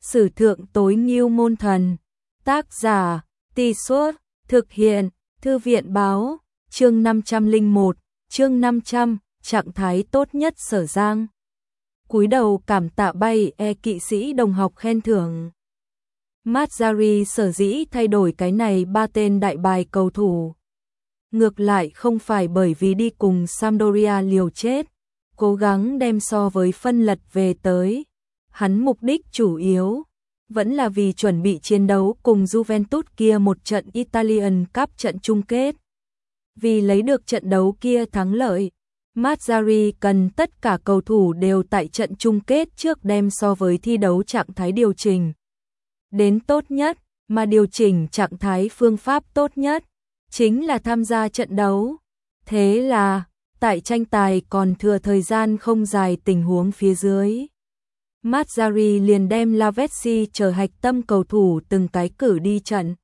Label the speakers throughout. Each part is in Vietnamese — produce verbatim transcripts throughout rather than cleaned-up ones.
Speaker 1: Sử thượng tối ngưu môn thần. Tác giả, Tì Suốt, thực hiện, Thư viện báo, chương năm trăm lẻ một, chương năm trăm, trạng thái tốt nhất Sở Giang. Cúi đầu cảm tạ bay e kỵ sĩ đồng học khen thưởng. Mazzarri sở dĩ thay đổi cái này ba tên đại bài cầu thủ. Ngược lại không phải bởi vì đi cùng Sampdoria liều chết, cố gắng đem so với phân lật về tới. Hắn mục đích chủ yếu vẫn là vì chuẩn bị chiến đấu cùng Juventus kia một trận Italian Cup trận chung kết. Vì lấy được trận đấu kia thắng lợi, Mazzarri cần tất cả cầu thủ đều tại trận chung kết trước đem so với thi đấu trạng thái điều chỉnh đến tốt nhất, mà điều chỉnh trạng thái phương pháp tốt nhất chính là tham gia trận đấu. Thế là, tại tranh tài còn thừa thời gian không dài tình huống phía dưới, Mazzarri liền đem Lavezzi trở hạch tâm cầu thủ từng cái cử đi trận,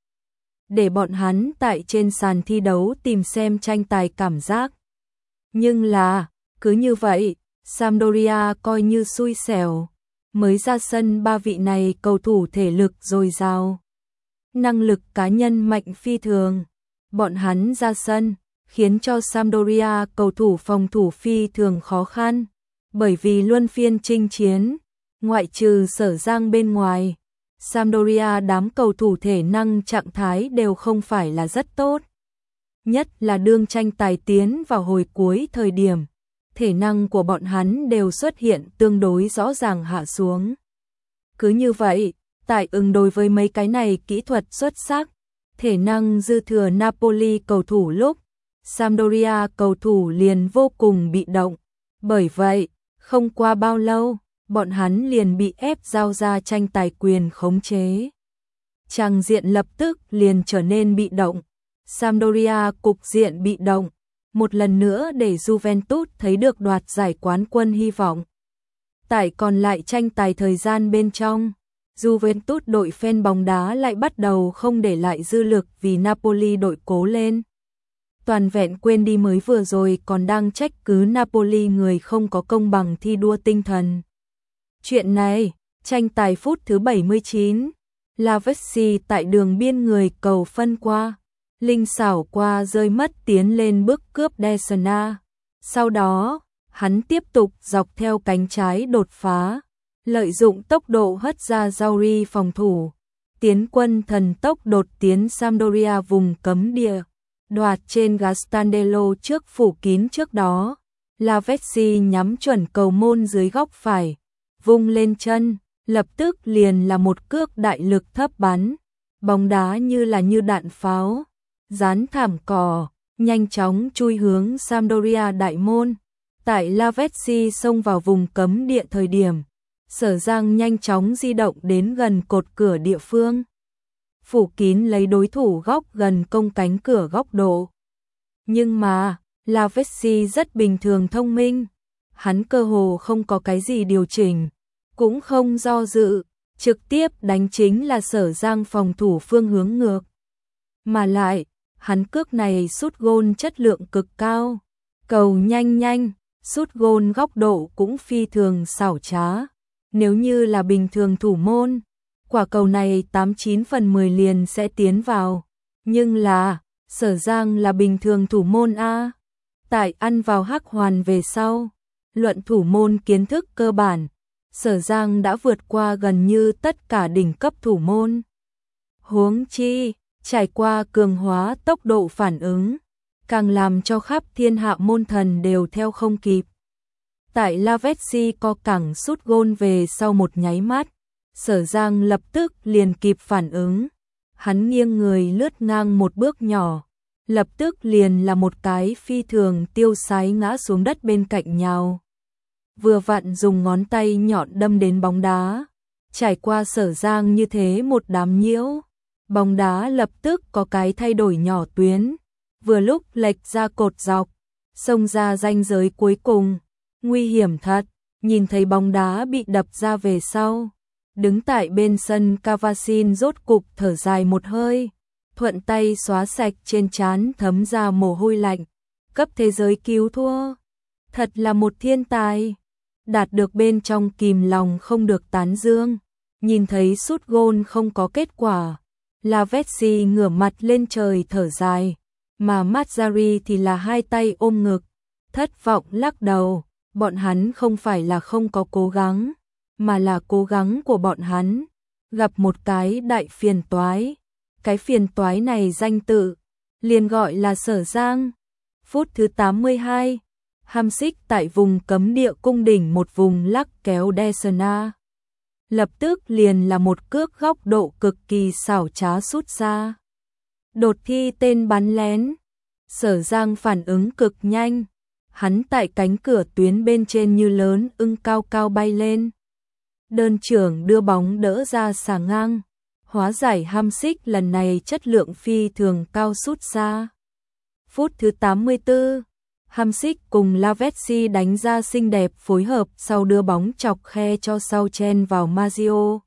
Speaker 1: để bọn hắn tại trên sàn thi đấu tìm xem tranh tài cảm giác. Nhưng là, cứ như vậy, Sampdoria coi như xui xẻo, mới ra sân ba vị này cầu thủ thể lực dồi dào, năng lực cá nhân mạnh phi thường. Bọn hắn ra sân, khiến cho Sampdoria cầu thủ phòng thủ phi thường khó khăn, bởi vì luân phiên chinh chiến, ngoại trừ Sở Giang bên ngoài, Sampdoria đám cầu thủ thể năng trạng thái đều không phải là rất tốt. Nhất là đương tranh tài tiến vào hồi cuối thời điểm, thể năng của bọn hắn đều xuất hiện tương đối rõ ràng hạ xuống. Cứ như vậy, tại ứng đối với mấy cái này kỹ thuật xuất sắc, thể năng dư thừa Napoli cầu thủ lúc, Sampdoria cầu thủ liền vô cùng bị động. Bởi vậy, không qua bao lâu, bọn hắn liền bị ép giao ra tranh tài quyền khống chế. Tràng diện lập tức liền trở nên bị động. Sampdoria cục diện bị động, một lần nữa để Juventus thấy được đoạt giải quán quân hy vọng. Tại còn lại tranh tài thời gian bên trong, Juventus đội fan bóng đá lại bắt đầu không để lại dư lực vì Napoli đội cố lên. Toàn vẹn quên đi mới vừa rồi còn đang trách cứ Napoli người không có công bằng thi đua tinh thần. Chuyện này, tranh tài phút thứ bảy mươi chín, Lavezzi tại đường biên người cầu phân qua, linh xảo qua rơi mất tiến lên bước cướp Desna. Sau đó, hắn tiếp tục dọc theo cánh trái đột phá, lợi dụng tốc độ hất ra Zauri phòng thủ, tiến quân thần tốc đột tiến Sampdoria vùng cấm địa, đoạt trên Gastandello trước phủ kín trước đó. Lavezzi nhắm chuẩn cầu môn dưới góc phải, vung lên chân, lập tức liền là một cước đại lực thấp bắn, bóng đá như là như đạn pháo, dán thảm cỏ, nhanh chóng chui hướng Sampdoria đại môn. Tại Lavezzi xông vào vùng cấm địa thời điểm, Sở Giang nhanh chóng di động đến gần cột cửa địa phương, phủ kín lấy đối thủ góc gần công cánh cửa góc độ. Nhưng mà, Lavezzi rất bình thường thông minh, hắn cơ hồ không có cái gì điều chỉnh, cũng không do dự, trực tiếp đánh chính là Sở Giang phòng thủ phương hướng ngược. Mà lại, hắn cước này sút gôn chất lượng cực cao, cầu nhanh nhanh, sút gôn góc độ cũng phi thường xảo trá. Nếu như là bình thường thủ môn, quả cầu này tám chín phần mười liền sẽ tiến vào. Nhưng là, Sở Giang là bình thường thủ môn A. Tại ăn vào hắc hoàn về sau, luận thủ môn kiến thức cơ bản, Sở Giang đã vượt qua gần như tất cả đỉnh cấp thủ môn. Huống chi, trải qua cường hóa tốc độ phản ứng, càng làm cho khắp thiên hạ môn thần đều theo không kịp. Tại Lavezzi có cẳng sút gôn về sau một nháy mắt, Sở Giang lập tức liền kịp phản ứng. Hắn nghiêng người lướt ngang một bước nhỏ, lập tức liền là một cái phi thường tiêu sái ngã xuống đất bên cạnh nhau. Vừa vặn dùng ngón tay nhọn đâm đến bóng đá, trải qua Sở Giang như thế một đám nhiễu, bóng đá lập tức có cái thay đổi nhỏ tuyến, vừa lúc lệch ra cột dọc, xông ra ranh giới cuối cùng. Nguy hiểm thật, nhìn thấy bóng đá bị đập ra về sau, đứng tại bên sân Cavasin rốt cục thở dài một hơi, thuận tay xóa sạch trên trán thấm ra mồ hôi lạnh. Cấp thế giới cứu thua, thật là một thiên tài, đạt được bên trong kìm lòng không được tán dương. Nhìn thấy sút gôn không có kết quả, Lavezzi ngửa mặt lên trời thở dài, mà Mazzarri thì là hai tay ôm ngực, thất vọng lắc đầu. Bọn hắn không phải là không có cố gắng, mà là cố gắng của bọn hắn gặp một cái đại phiền toái. Cái phiền toái này danh tự liền gọi là Sở Giang. Phút thứ tám mươi hai, Hamsik tại vùng cấm địa cung đỉnh một vùng lắc kéo Desna. Lập tức liền là một cước góc độ cực kỳ xảo trá sút ra. Đột thi tên bắn lén. Sở Giang phản ứng cực nhanh. Hắn tại cánh cửa tuyến bên trên như lớn ưng cao cao bay lên. Đơn trưởng đưa bóng đỡ ra xà ngang. Hóa giải Hamsik lần này chất lượng phi thường cao sút ra. Phút thứ tám mươi tư, Hamsik cùng Lavezzi đánh ra xinh đẹp phối hợp sau đưa bóng chọc khe cho sau chen vào Mazzio.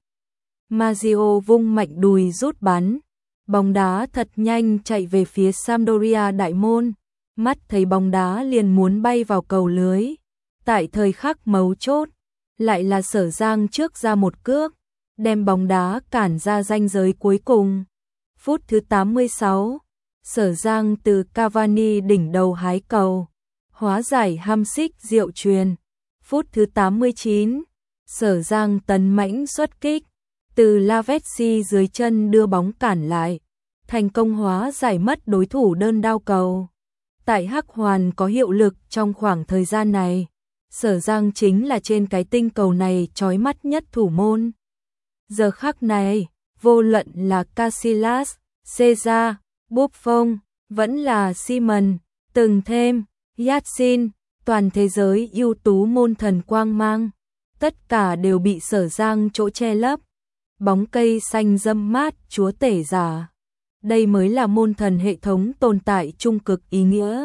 Speaker 1: Mazzio vung mạnh đùi rút bắn. Bóng đá thật nhanh chạy về phía Sampdoria đại môn. Mắt thấy bóng đá liền muốn bay vào cầu lưới. Tại thời khắc mấu chốt, lại là Sở Giang trước ra một cước, đem bóng đá cản ra ranh giới cuối cùng. Phút thứ tám mươi sáu, Sở Giang từ Cavani đỉnh đầu hái cầu, hóa giải Hamsik diệu truyền. Phút thứ tám mươi chín, Sở Giang tấn mãnh xuất kích, từ Lavezzi dưới chân đưa bóng cản lại, thành công hóa giải mất đối thủ đơn đao cầu. Tại Hắc Hoàn có hiệu lực trong khoảng thời gian này, Sở Giang chính là trên cái tinh cầu này chói mắt nhất thủ môn. Giờ khắc này, vô luận là Casillas, Cesar, Buffon, vẫn là Simon, từng thêm, Yatsin, toàn thế giới ưu tú môn thần quang mang, tất cả đều bị Sở Giang chỗ che lấp. Bóng cây xanh râm mát chúa tể giả. Đây mới là môn thần hệ thống tồn tại trung cực ý nghĩa.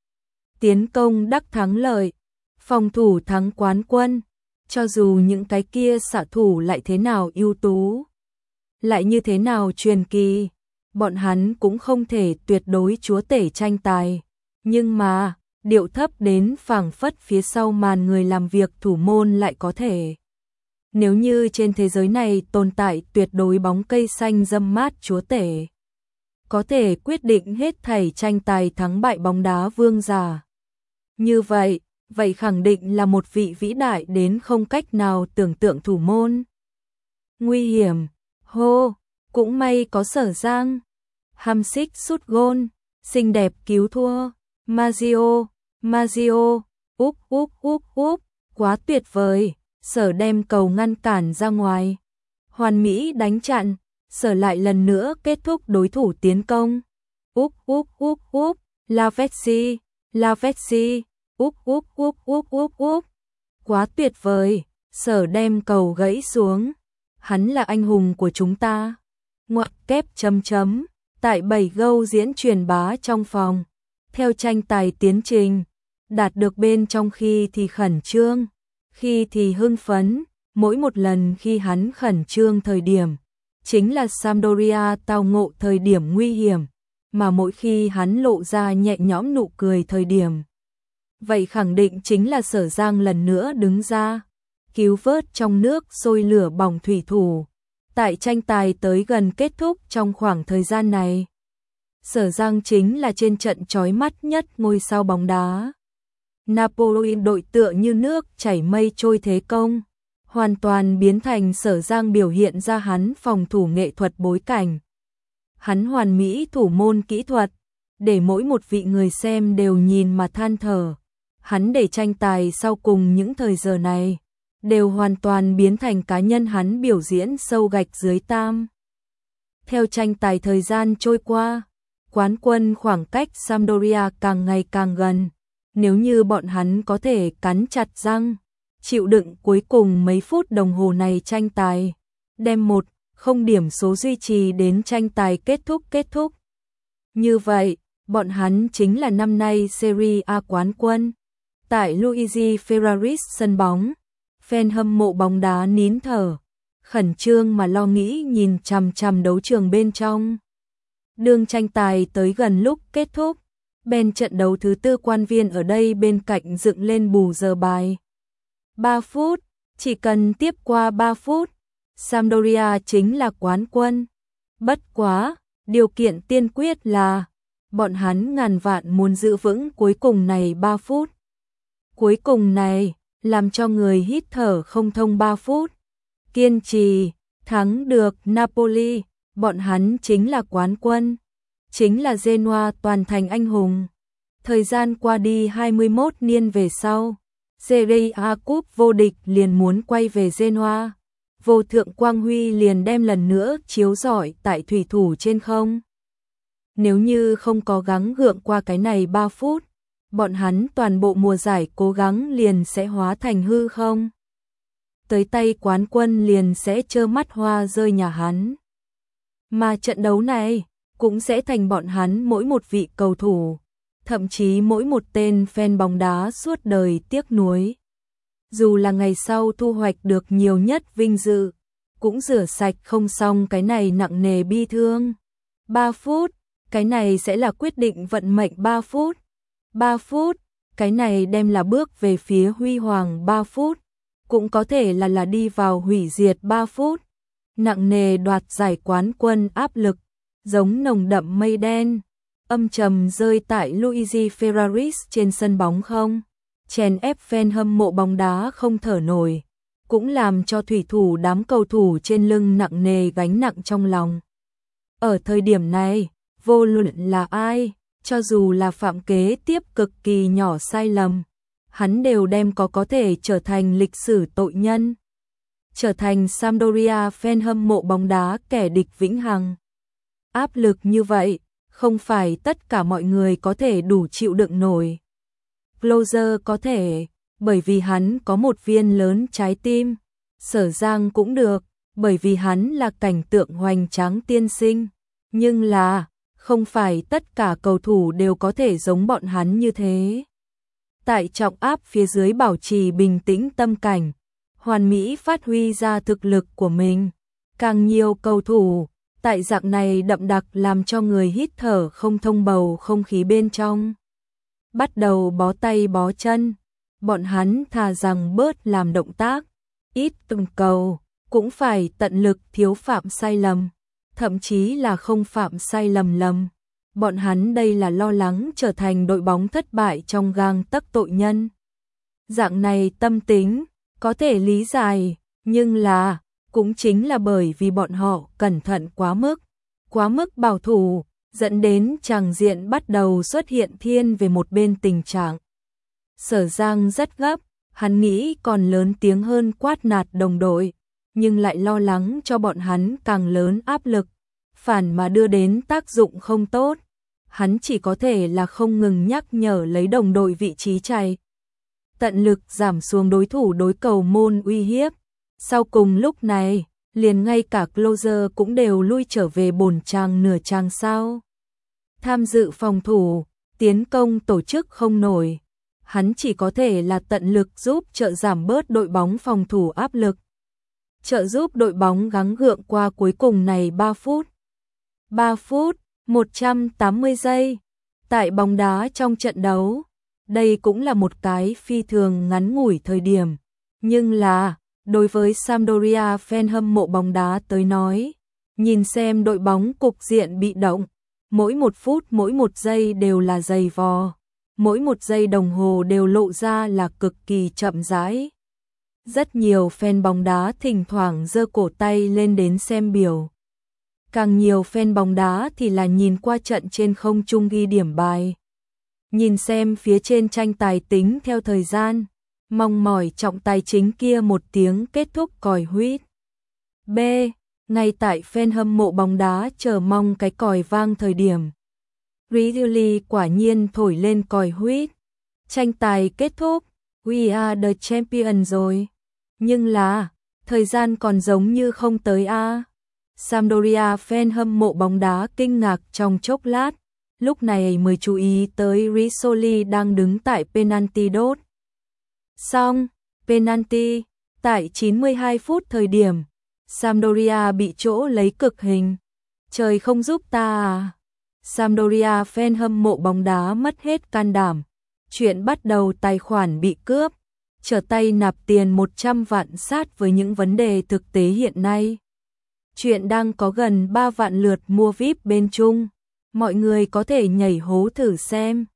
Speaker 1: Tiến công đắc thắng lợi, phòng thủ thắng quán quân. Cho dù những cái kia xạ thủ lại thế nào ưu tú, lại như thế nào truyền kỳ, bọn hắn cũng không thể tuyệt đối chúa tể tranh tài. Nhưng mà, điệu thấp đến phảng phất phía sau màn người làm việc thủ môn lại có thể. Nếu như trên thế giới này tồn tại tuyệt đối bóng cây xanh râm mát chúa tể, có thể quyết định hết thảy tranh tài thắng bại bóng đá vương giả. Như vậy, vậy khẳng định là một vị vĩ đại đến không cách nào tưởng tượng thủ môn. Nguy hiểm, hô, cũng may có Sở Giang. Hamsik sút gôn, xinh đẹp cứu thua, Mazzio, Mazzio, úp úp úp úp, quá tuyệt vời, Sở đem cầu ngăn cản ra ngoài. Hoàn mỹ đánh chặn, Sở lại lần nữa kết thúc đối thủ tiến công. Úp úp úp úp, Lavezzi, Lavezzi, úp úp úp úp úp úp. Quá tuyệt vời, Sở đem cầu gãy xuống. Hắn là anh hùng của chúng ta. Ngoặc kép chấm chấm, tại bảy gâu diễn truyền bá trong phòng. Theo tranh tài tiến trình, đạt được bên trong khi thì khẩn trương, khi thì hưng phấn, mỗi một lần khi hắn khẩn trương thời điểm, chính là Sampdoria tao ngộ thời điểm nguy hiểm, mà mỗi khi hắn lộ ra nhẹ nhõm nụ cười thời điểm. Vậy khẳng định chính là Sở Giang lần nữa đứng ra, cứu vớt trong nước sôi lửa bỏng thủy thủ. Tại tranh tài tới gần kết thúc trong khoảng thời gian này, Sở Giang chính là trên trận chói mắt nhất ngôi sao bóng đá. Napoli đội tựa như nước chảy mây trôi thế công, hoàn toàn biến thành Sở Giang biểu hiện ra hắn phòng thủ nghệ thuật bối cảnh. Hắn hoàn mỹ thủ môn kỹ thuật, để mỗi một vị người xem đều nhìn mà than thở. Hắn để tranh tài sau cùng những thời giờ này, đều hoàn toàn biến thành cá nhân hắn biểu diễn sâu gạch dưới tam. Theo tranh tài thời gian trôi qua, quán quân khoảng cách Sampdoria càng ngày càng gần. Nếu như bọn hắn có thể cắn chặt răng, chịu đựng cuối cùng mấy phút đồng hồ này tranh tài, đem một không điểm số duy trì đến tranh tài kết thúc kết thúc. Như vậy, bọn hắn chính là năm nay Serie A quán quân. Tại Luigi Ferraris sân bóng, fan hâm mộ bóng đá nín thở, khẩn trương mà lo nghĩ nhìn chằm chằm đấu trường bên trong. Đường tranh tài tới gần lúc kết thúc, bên trận đấu thứ tư quan viên ở đây bên cạnh dựng lên bù giờ bài. ba phút, chỉ cần tiếp qua ba phút, Sampdoria chính là quán quân. Bất quá, điều kiện tiên quyết là bọn hắn ngàn vạn muốn giữ vững cuối cùng này ba phút. Cuối cùng này, làm cho người hít thở không thông ba phút. Kiên trì, thắng được Napoli, bọn hắn chính là quán quân. Chính là Genoa toàn thành anh hùng. Thời gian qua đi hai mươi mốt niên về sau, Serie A Cup vô địch liền muốn quay về Genoa. Vô thượng quang huy liền đem lần nữa chiếu rọi tại thủy thủ trên không. Nếu như không có gắng gượng qua cái này ba phút, bọn hắn toàn bộ mùa giải cố gắng liền sẽ hóa thành hư không. Tới tay quán quân liền sẽ trơ mắt hoa rơi nhà hắn. Mà trận đấu này cũng sẽ thành bọn hắn mỗi một vị cầu thủ, thậm chí mỗi một tên fan bóng đá suốt đời tiếc nuối. Dù là ngày sau thu hoạch được nhiều nhất vinh dự, cũng rửa sạch không xong cái này nặng nề bi thương. ba phút, cái này sẽ là quyết định vận mệnh ba phút. ba phút, cái này đem là bước về phía huy hoàng ba phút, cũng có thể là là đi vào hủy diệt ba phút. Nặng nề đoạt giải quán quân áp lực, giống nồng đậm mây đen, âm trầm rơi tại Luigi Ferraris trên sân bóng không, chèn ép fan hâm mộ bóng đá không thở nổi, cũng làm cho thủy thủ đám cầu thủ trên lưng nặng nề gánh nặng trong lòng. Ở thời điểm này, vô luận là ai, cho dù là phạm kế tiếp cực kỳ nhỏ sai lầm, hắn đều đem có có thể trở thành lịch sử tội nhân, trở thành Sampdoria fan hâm mộ bóng đá kẻ địch vĩnh hằng. Áp lực như vậy, không phải tất cả mọi người có thể đủ chịu đựng nổi. Closer có thể, bởi vì hắn có một viên lớn trái tim. Sở Giang cũng được, bởi vì hắn là cảnh tượng hoành tráng tiên sinh. Nhưng là, không phải tất cả cầu thủ đều có thể giống bọn hắn như thế. Tại trọng áp phía dưới bảo trì bình tĩnh tâm cảnh, hoàn mỹ phát huy ra thực lực của mình. Càng nhiều cầu thủ, tại dạng này đậm đặc làm cho người hít thở không thông bầu không khí bên trong. Bắt đầu bó tay bó chân, bọn hắn thà rằng bớt làm động tác, ít từng cầu, cũng phải tận lực thiếu phạm sai lầm, thậm chí là không phạm sai lầm lầm. Bọn hắn đây là lo lắng trở thành đội bóng thất bại trong gang tấc tội nhân. Dạng này tâm tính, có thể lý giải, nhưng là, cũng chính là bởi vì bọn họ cẩn thận quá mức, quá mức bảo thủ, dẫn đến tràng diện bắt đầu xuất hiện thiên về một bên tình trạng. Sở Giang rất gấp, hắn nghĩ còn lớn tiếng hơn quát nạt đồng đội, nhưng lại lo lắng cho bọn hắn càng lớn áp lực, phản mà đưa đến tác dụng không tốt. Hắn chỉ có thể là không ngừng nhắc nhở lấy đồng đội vị trí chạy, tận lực giảm xuống đối thủ đối cầu môn uy hiếp. Sau cùng lúc này, liền ngay cả Closer cũng đều lui trở về bổn trang nửa trang sau. Tham dự phòng thủ, tiến công tổ chức không nổi. Hắn chỉ có thể là tận lực giúp trợ giảm bớt đội bóng phòng thủ áp lực. Trợ giúp đội bóng gắng gượng qua cuối cùng này ba phút. ba phút, một trăm tám mươi giây. Tại bóng đá trong trận đấu, đây cũng là một cái phi thường ngắn ngủi thời điểm. Nhưng là, đối với Sampdoria fan hâm mộ bóng đá tới nói, nhìn xem đội bóng cục diện bị động, mỗi một phút mỗi một giây đều là dày vò, mỗi một giây đồng hồ đều lộ ra là cực kỳ chậm rãi. Rất nhiều fan bóng đá thỉnh thoảng giơ cổ tay lên đến xem biểu. Càng nhiều fan bóng đá thì là nhìn qua trận trên không trung ghi điểm bài. Nhìn xem phía trên tranh tài tính theo thời gian, mong mỏi trọng tài chính kia một tiếng kết thúc còi huýt. B. Ngay tại fan hâm mộ bóng đá chờ mong cái còi vang thời điểm, Ridley quả nhiên thổi lên còi huýt. Tranh tài kết thúc, we are the champion rồi. Nhưng là, thời gian còn giống như không tới a. Sampdoria fan hâm mộ bóng đá kinh ngạc trong chốc lát, lúc này mới chú ý tới Risoli đang đứng tại penalty đốt. Xong, penalty, tại chín mươi hai phút thời điểm, Sampdoria bị chỗ lấy cực hình. Trời không giúp ta à. Sampdoria fan hâm mộ bóng đá mất hết can đảm. Chuyện bắt đầu tài khoản bị cướp, trở tay nạp tiền một trăm vạn sát với những vấn đề thực tế hiện nay. Chuyện đang có gần ba vạn lượt mua vi ai pi bên Trung. Mọi người có thể nhảy hố thử xem.